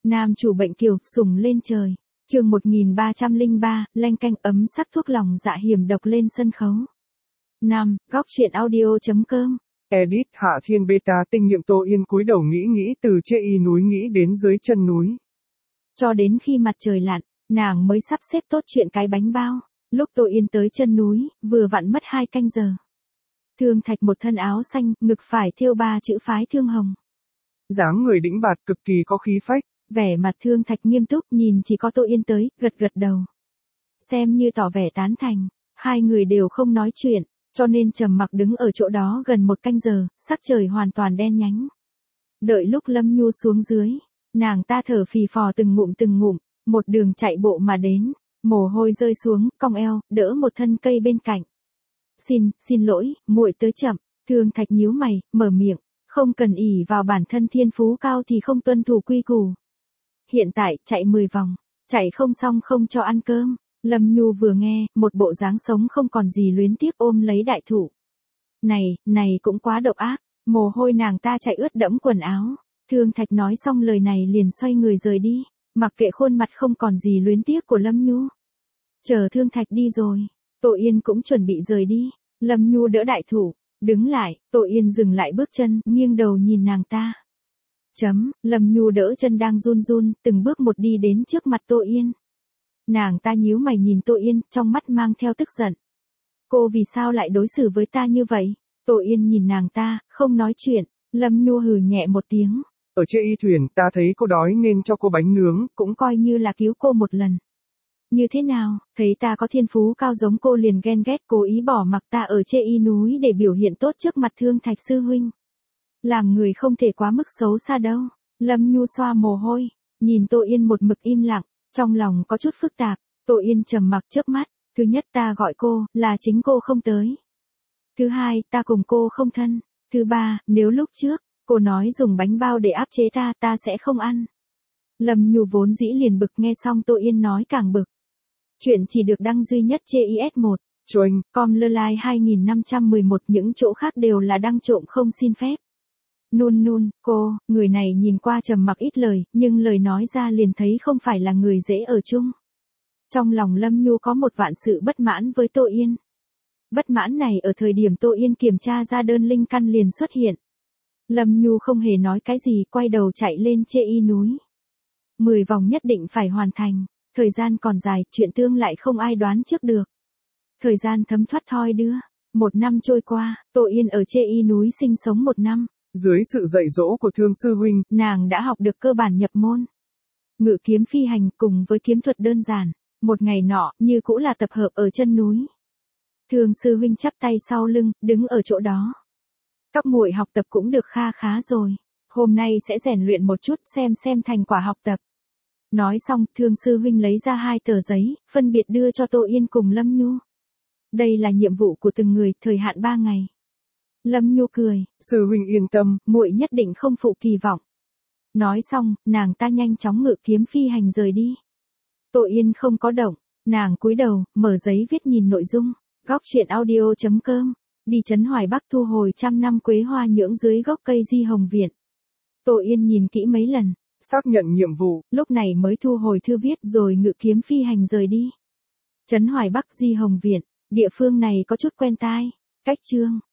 Nam chủ bệnh kiều, sủng lên trời. Chương 1303, leng canh ấm sắc thuốc lòng dạ hiểm độc lên sân khấu. 5. Góc truyện audio.com. Edit Hạ Thiên Beta tinh nhiệm Tô Yên cúi đầu nghĩ từ trên y núi nghĩ đến dưới chân núi. Cho đến khi mặt trời lặn, nàng mới sắp xếp tốt chuyện cái bánh bao. Lúc Tô Yên tới chân núi, vừa vặn mất 2 canh giờ. Thương Thạch một thân áo xanh, ngực phải thêu 3 chữ phái thương hồng. Dáng người đĩnh bạt cực kỳ có khí phách. Vẻ mặt Thương Thạch nghiêm túc nhìn chỉ có Tô Yên tới, gật đầu. Xem như tỏ vẻ tán thành, hai người đều không nói chuyện, cho nên trầm mặc đứng ở chỗ đó gần 1 canh giờ, sắc trời hoàn toàn đen nhánh. Đợi lúc Lâm Nhu xuống dưới, nàng ta thở phì phò từng ngụm, một đường chạy bộ mà đến, mồ hôi rơi xuống, cong eo, đỡ một thân cây bên cạnh. Xin lỗi, muội tới chậm. Thương Thạch nhíu mày, mở miệng, không cần ỷ vào bản thân thiên phú cao thì không tuân thủ quy củ. Hiện tại, chạy 10 vòng, chạy không xong không cho ăn cơm. Lâm Nhu vừa nghe, một bộ dáng sống không còn gì luyến tiếc ôm lấy đại thụ. Này cũng quá độc ác, mồ hôi nàng ta chạy ướt đẫm quần áo. Thương Thạch nói xong lời này liền xoay người rời đi, mặc kệ khuôn mặt không còn gì luyến tiếc của Lâm Nhu. Chờ Thương Thạch đi rồi, Tô Yên cũng chuẩn bị rời đi. Lâm Nhu đỡ đại thụ, đứng lại, Tô Yên dừng lại bước chân, nghiêng đầu nhìn nàng ta. Lâm Nhu đỡ chân đang run, từng bước một đi đến trước mặt Tô Yên. Nàng ta nhíu mày nhìn Tô Yên, trong mắt mang theo tức giận. Cô vì sao lại đối xử với ta như vậy? Tô Yên nhìn nàng ta, không nói chuyện. Lâm Nhu hừ nhẹ một tiếng. Ở trên y thuyền, ta thấy cô đói nên cho cô bánh nướng, cũng coi như là cứu cô một lần. Như thế nào, thấy ta có thiên phú cao giống cô liền ghen ghét cố ý bỏ mặc ta ở trên y núi để biểu hiện tốt trước mặt Thương Thạch sư huynh. Làm người không thể quá mức xấu xa đâu. Lâm Nhu xoa mồ hôi, nhìn Tô Yên một mực im lặng, trong lòng có chút phức tạp. Tô Yên trầm mặc chớp mắt, thứ nhất ta gọi cô, là chính cô không tới. Thứ hai, ta cùng cô không thân. Thứ ba, nếu lúc trước, cô nói dùng bánh bao để áp chế ta sẽ không ăn. Lâm Nhu vốn dĩ liền bực, nghe xong Tô Yên nói càng bực. Chuyện chỉ được đăng duy nhất trên IS1. Choing. Com lơ lai 2511, những chỗ khác đều là đăng trộm không xin phép. Cô, người này nhìn qua trầm mặc ít lời, nhưng lời nói ra liền thấy không phải là người dễ ở chung. Trong lòng Lâm Nhu có một vạn sự bất mãn với Tô Yên. Bất mãn này ở thời điểm Tô Yên kiểm tra ra đơn linh căn liền xuất hiện. Lâm Nhu không hề nói cái gì, quay đầu chạy lên trên y núi. 10 vòng nhất định phải hoàn thành, thời gian còn dài, chuyện tương lại không ai đoán trước được. Thời gian thấm thoát thoi đưa, 1 năm trôi qua, Tô Yên ở trên y núi sinh sống 1 năm. Dưới sự dạy dỗ của Thương sư huynh, nàng đã học được cơ bản nhập môn. Ngự kiếm phi hành cùng với kiếm thuật đơn giản, một ngày nọ, như cũ là tập hợp ở chân núi. Thương sư huynh chắp tay sau lưng, đứng ở chỗ đó. Các muội học tập cũng được khá rồi. Hôm nay sẽ rèn luyện một chút xem thành quả học tập. Nói xong, Thương sư huynh lấy ra 2 tờ giấy, phân biệt đưa cho Tô Yên cùng Lâm Nhu. Đây là nhiệm vụ của từng người, thời hạn 3 ngày. Lâm Nhu cười. Sư huynh yên tâm, muội nhất định không phụ kỳ vọng. Nói xong, nàng ta nhanh chóng ngự kiếm phi hành rời đi. Tô Yên không có động, nàng cúi đầu, mở giấy viết nhìn nội dung. Góc truyện audio.com. Đi Trấn Hoài Bắc thu hồi 100 năm quế hoa nhưỡng dưới gốc cây di hồng viện. Tô Yên nhìn kỹ mấy lần, xác nhận nhiệm vụ, lúc này mới thu hồi thư viết rồi ngự kiếm phi hành rời đi. Trấn Hoài Bắc di hồng viện, địa phương này có chút quen tai. Cách chương